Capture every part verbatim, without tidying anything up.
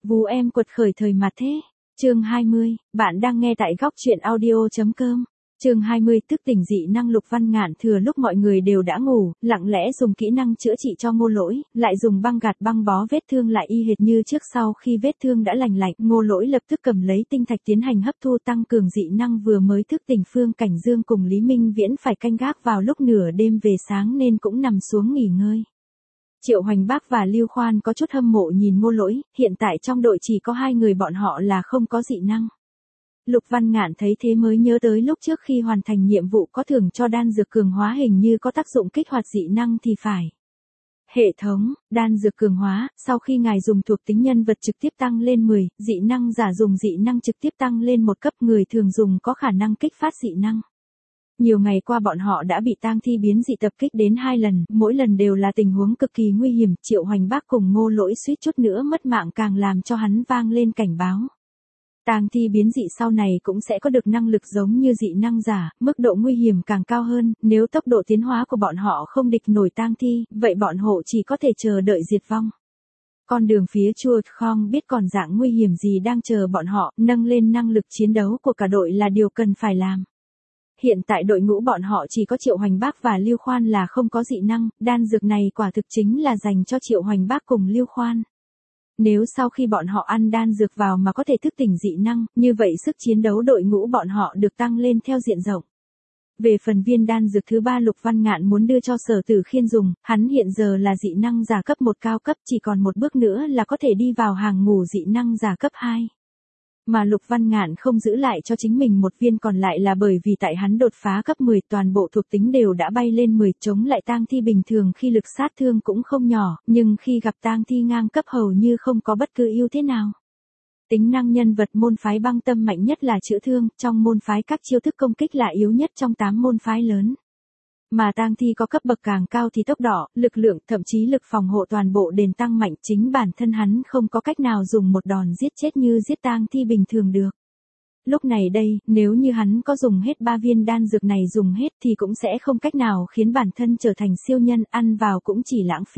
Vú em quật khởi thời mà thế. Chương hai mươi, bạn đang nghe tại góc truyện audio.com. Chương hai mươi thức tỉnh dị năng. Lục Văn Ngạn thừa lúc mọi người đều đã ngủ, lặng lẽ dùng kỹ năng chữa trị cho Ngô Lỗi, lại dùng băng gạt băng bó vết thương lại y hệt như trước. Sau khi vết thương đã lành lạnh, Ngô Lỗi lập tức cầm lấy tinh thạch tiến hành hấp thu tăng cường dị năng. Vừa mới thức tỉnh Phương Cảnh Dương cùng Lý Minh Viễn phải canh gác vào lúc nửa đêm về sáng nên cũng nằm xuống nghỉ ngơi. Triệu Hoành Bác và Lưu Khoan có chút hâm mộ nhìn Ngô Lỗi, hiện tại trong đội chỉ có hai người bọn họ là không có dị năng. Lục Văn Ngạn thấy thế mới nhớ tới lúc trước khi hoàn thành nhiệm vụ có thưởng cho đan dược cường hóa, hình như có tác dụng kích hoạt dị năng thì phải. Hệ thống, đan dược cường hóa, sau khi ngài dùng thuộc tính nhân vật trực tiếp tăng lên mười, dị năng giả dùng dị năng trực tiếp tăng lên một cấp, người thường dùng có khả năng kích phát dị năng. Nhiều ngày qua bọn họ đã bị tang thi biến dị tập kích đến hai lần, mỗi lần đều là tình huống cực kỳ nguy hiểm. Triệu Hoành Bác cùng Ngô Lỗi suýt chút nữa mất mạng càng làm cho hắn vang lên cảnh báo. Tang thi biến dị sau này cũng sẽ có được năng lực giống như dị năng giả, mức độ nguy hiểm càng cao hơn, nếu tốc độ tiến hóa của bọn họ không địch nổi tang thi, vậy bọn họ chỉ có thể chờ đợi diệt vong. Con đường phía chua không biết còn dạng nguy hiểm gì đang chờ bọn họ, nâng lên năng lực chiến đấu của cả đội là điều cần phải làm. Hiện tại đội ngũ bọn họ chỉ có Triệu Hoành Bác và Lưu Khoan là không có dị năng, đan dược này quả thực chính là dành cho Triệu Hoành Bác cùng Lưu Khoan. Nếu sau khi bọn họ ăn đan dược vào mà có thể thức tỉnh dị năng, như vậy sức chiến đấu đội ngũ bọn họ được tăng lên theo diện rộng. Về phần viên đan dược thứ ba Lục Văn Ngạn muốn đưa cho Sở Tử Khiên dùng, hắn hiện giờ là dị năng giả cấp một cao cấp, chỉ còn một bước nữa là có thể đi vào hàng ngũ dị năng giả cấp hai. Mà Lục Văn Ngạn không giữ lại cho chính mình một viên còn lại là bởi vì tại hắn đột phá cấp mười, toàn bộ thuộc tính đều đã bay lên mười, chống lại tang thi bình thường khi lực sát thương cũng không nhỏ, nhưng khi gặp tang thi ngang cấp hầu như không có bất cứ ưu thế nào. Tính năng nhân vật môn phái Băng Tâm mạnh nhất là chữa thương, trong môn phái các chiêu thức công kích là yếu nhất trong tám môn phái lớn. Mà tang thi có cấp bậc càng cao thì tốc độ, lực lượng, thậm chí lực phòng hộ toàn bộ đền tăng mạnh, chính bản thân hắn không có cách nào dùng một đòn giết chết như giết tang thi bình thường được. Lúc này đây, nếu như hắn có dùng hết ba viên đan dược này dùng hết thì cũng sẽ không cách nào khiến bản thân trở thành siêu nhân, ăn vào cũng chỉ lãng phí.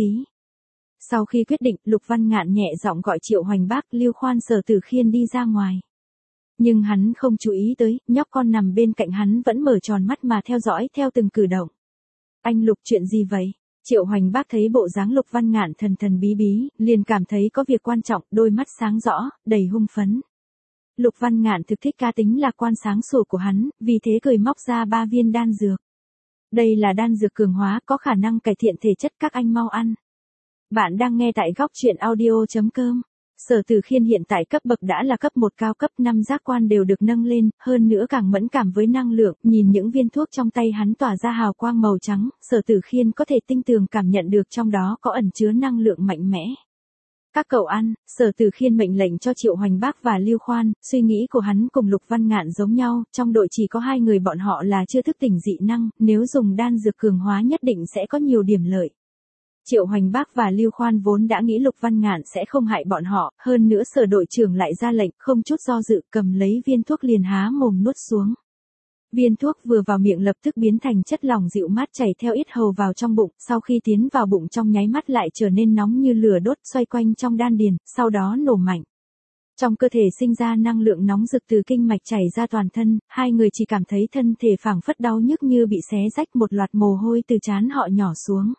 Sau khi quyết định, Lục Văn Ngạn nhẹ giọng gọi Triệu Hoành Bác, Lưu Khoan, Sở Tử Khiên đi ra ngoài. Nhưng hắn không chú ý tới, nhóc con nằm bên cạnh hắn vẫn mở tròn mắt mà theo dõi theo từng cử động. Anh Lục, chuyện gì vậy? Triệu Hoành Bác thấy bộ dáng Lục Văn Ngạn thần thần bí bí, liền cảm thấy có việc quan trọng, đôi mắt sáng rõ, đầy hung phấn. Lục Văn Ngạn thực thích cá tính lạc quan sáng sủa của hắn, vì thế cười móc ra ba viên đan dược. Đây là đan dược cường hóa, có khả năng cải thiện thể chất, các anh mau ăn. Bạn đang nghe tại góc truyện audio.com. Sở Tử Khiên hiện tại cấp bậc đã là cấp một cao cấp, năm giác quan đều được nâng lên, hơn nữa càng mẫn cảm với năng lượng, nhìn những viên thuốc trong tay hắn tỏa ra hào quang màu trắng, Sở Tử Khiên có thể tinh tường cảm nhận được trong đó có ẩn chứa năng lượng mạnh mẽ. Các cậu ăn, Sở Tử Khiên mệnh lệnh cho Triệu Hoành Bác và Lưu Khoan, suy nghĩ của hắn cùng Lục Văn Ngạn giống nhau, trong đội chỉ có hai người bọn họ là chưa thức tỉnh dị năng, nếu dùng đan dược cường hóa nhất định sẽ có nhiều điểm lợi. Triệu Hoành Bác và Lưu Khoan vốn đã nghĩ Lục Văn Ngạn sẽ không hại bọn họ, hơn nữa Sở đội trưởng lại ra lệnh, không chút do dự, cầm lấy viên thuốc liền há mồm nuốt xuống. Viên thuốc vừa vào miệng lập tức biến thành chất lỏng dịu mát chảy theo yết hầu vào trong bụng, sau khi tiến vào bụng trong nháy mắt lại trở nên nóng như lửa đốt, xoay quanh trong đan điền, sau đó nổ mạnh. Trong cơ thể sinh ra năng lượng nóng rực từ kinh mạch chảy ra toàn thân, hai người chỉ cảm thấy thân thể phảng phất đau nhức như bị xé rách, một loạt mồ hôi từ trán họ nhỏ xuống.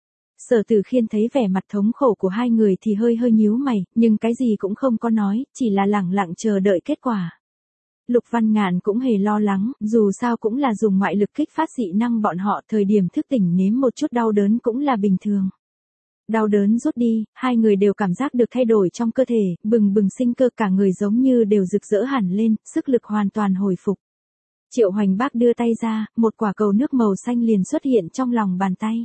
Sở Tử Khiên thấy vẻ mặt thống khổ của hai người thì hơi hơi nhíu mày, nhưng cái gì cũng không có nói, chỉ là lẳng lặng chờ đợi kết quả. Lục Văn Ngạn cũng hề lo lắng, dù sao cũng là dùng ngoại lực kích phát dị năng bọn họ, thời điểm thức tỉnh nếm một chút đau đớn cũng là bình thường. Đau đớn rút đi, hai người đều cảm giác được thay đổi trong cơ thể, bừng bừng sinh cơ, cả người giống như đều rực rỡ hẳn lên, sức lực hoàn toàn hồi phục. Triệu Hoành Bác đưa tay ra, một quả cầu nước màu xanh liền xuất hiện trong lòng bàn tay.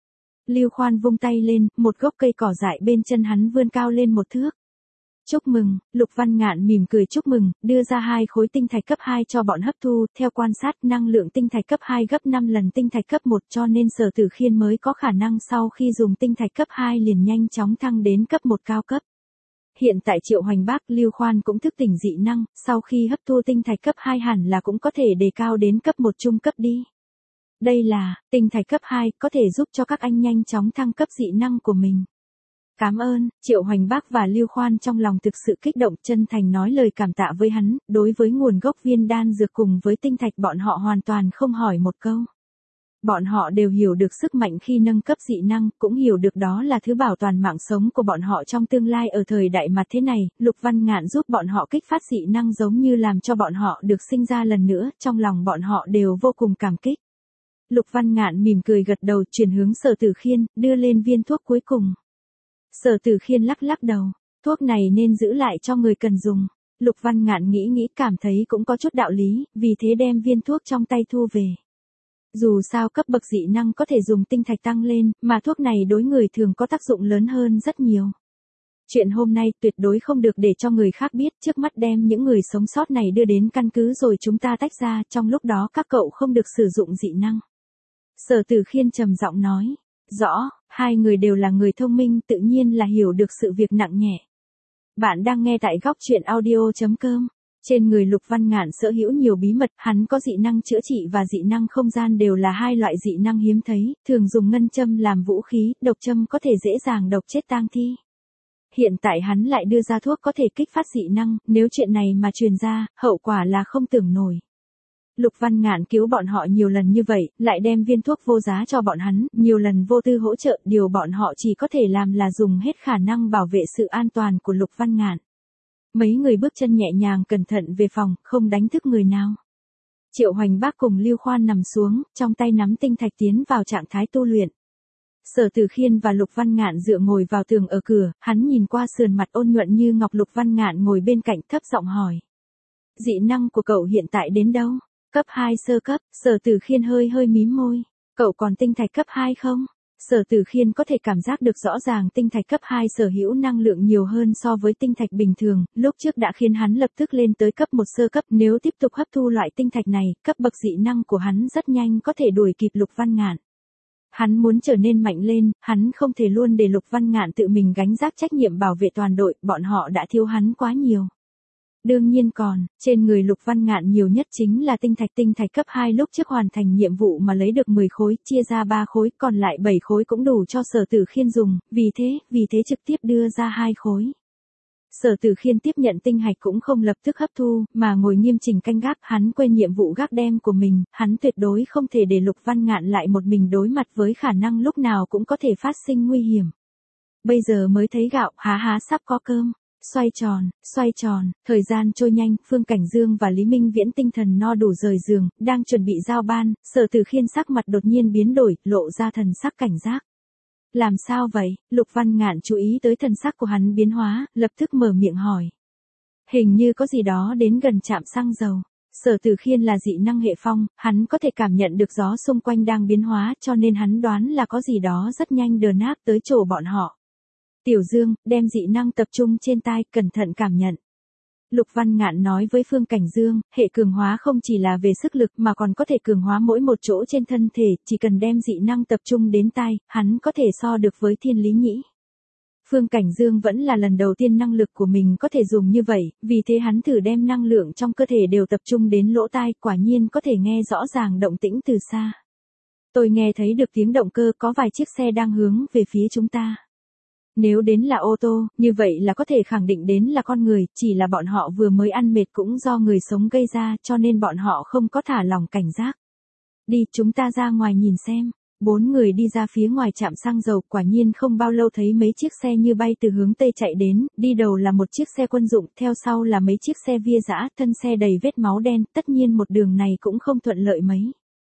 Lưu Khoan vung tay lên, một gốc cây cỏ dại bên chân hắn vươn cao lên một thước. Chúc mừng, Lục Văn Ngạn mỉm cười chúc mừng, đưa ra hai khối tinh thạch cấp hai cho bọn hấp thu, theo quan sát năng lượng tinh thạch cấp hai gấp năm lần tinh thạch cấp một, cho nên Sở Tử Khiên mới có khả năng sau khi dùng tinh thạch cấp hai liền nhanh chóng thăng đến cấp một cao cấp. Hiện tại Triệu Hoành Bác, Lưu Khoan cũng thức tỉnh dị năng, sau khi hấp thu tinh thạch cấp hai hẳn là cũng có thể đề cao đến cấp một trung cấp đi. Đây là, tinh thạch cấp hai, có thể giúp cho các anh nhanh chóng thăng cấp dị năng của mình. Cảm ơn. Triệu Hoành Bác và Lưu Khoan trong lòng thực sự kích động, chân thành nói lời cảm tạ với hắn, đối với nguồn gốc viên đan dược cùng với tinh thạch bọn họ hoàn toàn không hỏi một câu. Bọn họ đều hiểu được sức mạnh khi nâng cấp dị năng, cũng hiểu được đó là thứ bảo toàn mạng sống của bọn họ trong tương lai ở thời đại mặt thế này. Lục Văn Ngạn giúp bọn họ kích phát dị năng giống như làm cho bọn họ được sinh ra lần nữa, trong lòng bọn họ đều vô cùng cảm kích. Lục Văn Ngạn mỉm cười gật đầu, chuyển hướng Sở Tử Khiên, đưa lên viên thuốc cuối cùng. Sở Tử Khiên lắc lắc đầu, thuốc này nên giữ lại cho người cần dùng. Lục Văn Ngạn nghĩ nghĩ cảm thấy cũng có chút đạo lý, vì thế đem viên thuốc trong tay thu về. Dù sao cấp bậc dị năng có thể dùng tinh thạch tăng lên, mà thuốc này đối người thường có tác dụng lớn hơn rất nhiều. Chuyện hôm nay tuyệt đối không được để cho người khác biết, trước mắt đem những người sống sót này đưa đến căn cứ rồi chúng ta tách ra, trong lúc đó các cậu không được sử dụng dị năng. Sở Tử Khiên trầm giọng nói, rõ, hai người đều là người thông minh tự nhiên là hiểu được sự việc nặng nhẹ. Bạn đang nghe tại góc truyện audio chấm com. Trên người Lục Văn Ngạn sở hữu nhiều bí mật, hắn có dị năng chữa trị và dị năng không gian đều là hai loại dị năng hiếm thấy, thường dùng ngân châm làm vũ khí, độc châm có thể dễ dàng độc chết tang thi. Hiện tại hắn lại đưa ra thuốc có thể kích phát dị năng, nếu chuyện này mà truyền ra, hậu quả là không tưởng nổi. Lục Văn Ngạn cứu bọn họ nhiều lần như vậy, lại đem viên thuốc vô giá cho bọn hắn, nhiều lần vô tư hỗ trợ, điều bọn họ chỉ có thể làm là dùng hết khả năng bảo vệ sự an toàn của Lục Văn Ngạn. Mấy người bước chân nhẹ nhàng cẩn thận về phòng, không đánh thức người nào. Triệu Hoành Bác cùng Lưu Khoan nằm xuống, trong tay nắm tinh thạch tiến vào trạng thái tu luyện. Sở Tử Khiên và Lục Văn Ngạn dựa ngồi vào tường ở cửa, hắn nhìn qua sườn mặt ôn nhuận như ngọc Lục Văn Ngạn ngồi bên cạnh thấp giọng hỏi. Dị năng của cậu hiện tại đến đâu? Cấp hai sơ cấp, Sở Tử Khiên hơi hơi mím môi. Cậu còn tinh thạch cấp hai không? Sở Tử Khiên có thể cảm giác được rõ ràng tinh thạch cấp hai sở hữu năng lượng nhiều hơn so với tinh thạch bình thường, lúc trước đã khiến hắn lập tức lên tới cấp một sơ cấp, nếu tiếp tục hấp thu loại tinh thạch này, cấp bậc dị năng của hắn rất nhanh có thể đuổi kịp Lục Văn Ngạn. Hắn muốn trở nên mạnh lên, hắn không thể luôn để Lục Văn Ngạn tự mình gánh vác trách nhiệm bảo vệ toàn đội, bọn họ đã thiếu hắn quá nhiều. Đương nhiên còn, trên người Lục Văn Ngạn nhiều nhất chính là tinh thạch tinh thạch cấp hai lúc trước hoàn thành nhiệm vụ mà lấy được mười khối, chia ra ba khối, còn lại bảy khối cũng đủ cho Sở Tử Khiên dùng, vì thế, vì thế trực tiếp đưa ra hai khối. Sở Tử Khiên tiếp nhận tinh hạch cũng không lập tức hấp thu, mà ngồi nghiêm chỉnh canh gác, hắn quên nhiệm vụ gác đêm của mình, hắn tuyệt đối không thể để Lục Văn Ngạn lại một mình đối mặt với khả năng lúc nào cũng có thể phát sinh nguy hiểm. Bây giờ mới thấy gạo, há há sắp có cơm. Xoay tròn, xoay tròn, thời gian trôi nhanh, Phương Cảnh Dương và Lý Minh Viễn tinh thần no đủ rời giường, đang chuẩn bị giao ban, Sở Tử Khiên sắc mặt đột nhiên biến đổi, lộ ra thần sắc cảnh giác. Làm sao vậy? Lục Văn Ngạn chú ý tới thần sắc của hắn biến hóa, lập tức mở miệng hỏi. Hình như có gì đó đến gần trạm xăng dầu. Sở Tử Khiên là dị năng hệ phong, hắn có thể cảm nhận được gió xung quanh đang biến hóa, cho nên hắn đoán là có gì đó rất nhanh đờn áp tới chỗ bọn họ. Tiểu Dương, đem dị năng tập trung trên tai, cẩn thận cảm nhận. Lục Văn Ngạn nói với Phương Cảnh Dương, hệ cường hóa không chỉ là về sức lực mà còn có thể cường hóa mỗi một chỗ trên thân thể, chỉ cần đem dị năng tập trung đến tai, hắn có thể so được với Thiên Lý Nhĩ. Phương Cảnh Dương vẫn là lần đầu tiên năng lực của mình có thể dùng như vậy, vì thế hắn thử đem năng lượng trong cơ thể đều tập trung đến lỗ tai, quả nhiên có thể nghe rõ ràng động tĩnh từ xa. Tôi nghe thấy được tiếng động cơ, có vài chiếc xe đang hướng về phía chúng ta. Nếu đến là ô tô, như vậy là có thể khẳng định đến là con người, chỉ là bọn họ vừa mới ăn mệt cũng do người sống gây ra, cho nên bọn họ không có thả lỏng cảnh giác. Đi, chúng ta ra ngoài nhìn xem. Bốn người đi ra phía ngoài trạm xăng dầu, quả nhiên không bao lâu thấy mấy chiếc xe như bay từ hướng Tây chạy đến, đi đầu là một chiếc xe quân dụng, theo sau là mấy chiếc xe via dã, thân xe đầy vết máu đen, tất nhiên một đường này cũng không thuận lợi mấy.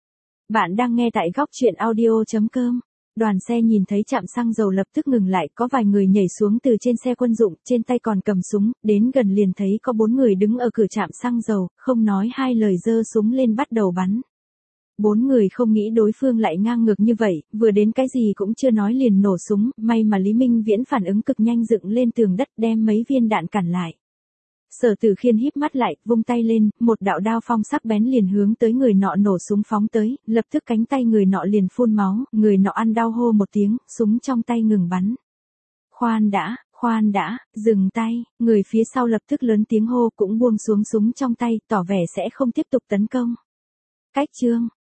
Bạn đang nghe tại góc truyện audio chấm com. Đoàn xe nhìn thấy trạm xăng dầu lập tức ngừng lại, có vài người nhảy xuống từ trên xe quân dụng, trên tay còn cầm súng, đến gần liền thấy có bốn người đứng ở cửa trạm xăng dầu, không nói hai lời giơ súng lên bắt đầu bắn. Bốn người không nghĩ đối phương lại ngang ngược như vậy, vừa đến cái gì cũng chưa nói liền nổ súng, may mà Lý Minh Viễn phản ứng cực nhanh dựng lên tường đất đem mấy viên đạn cản lại. Sở Tử Khiên híp mắt lại, vung tay lên, một đạo đao phong sắc bén liền hướng tới người nọ nổ súng phóng tới, lập tức cánh tay người nọ liền phun máu, người nọ ăn đau hô một tiếng, súng trong tay ngừng bắn. Khoan đã, khoan đã, dừng tay, người phía sau lập tức lớn tiếng hô cũng buông xuống súng trong tay, tỏ vẻ sẽ không tiếp tục tấn công. Cách chương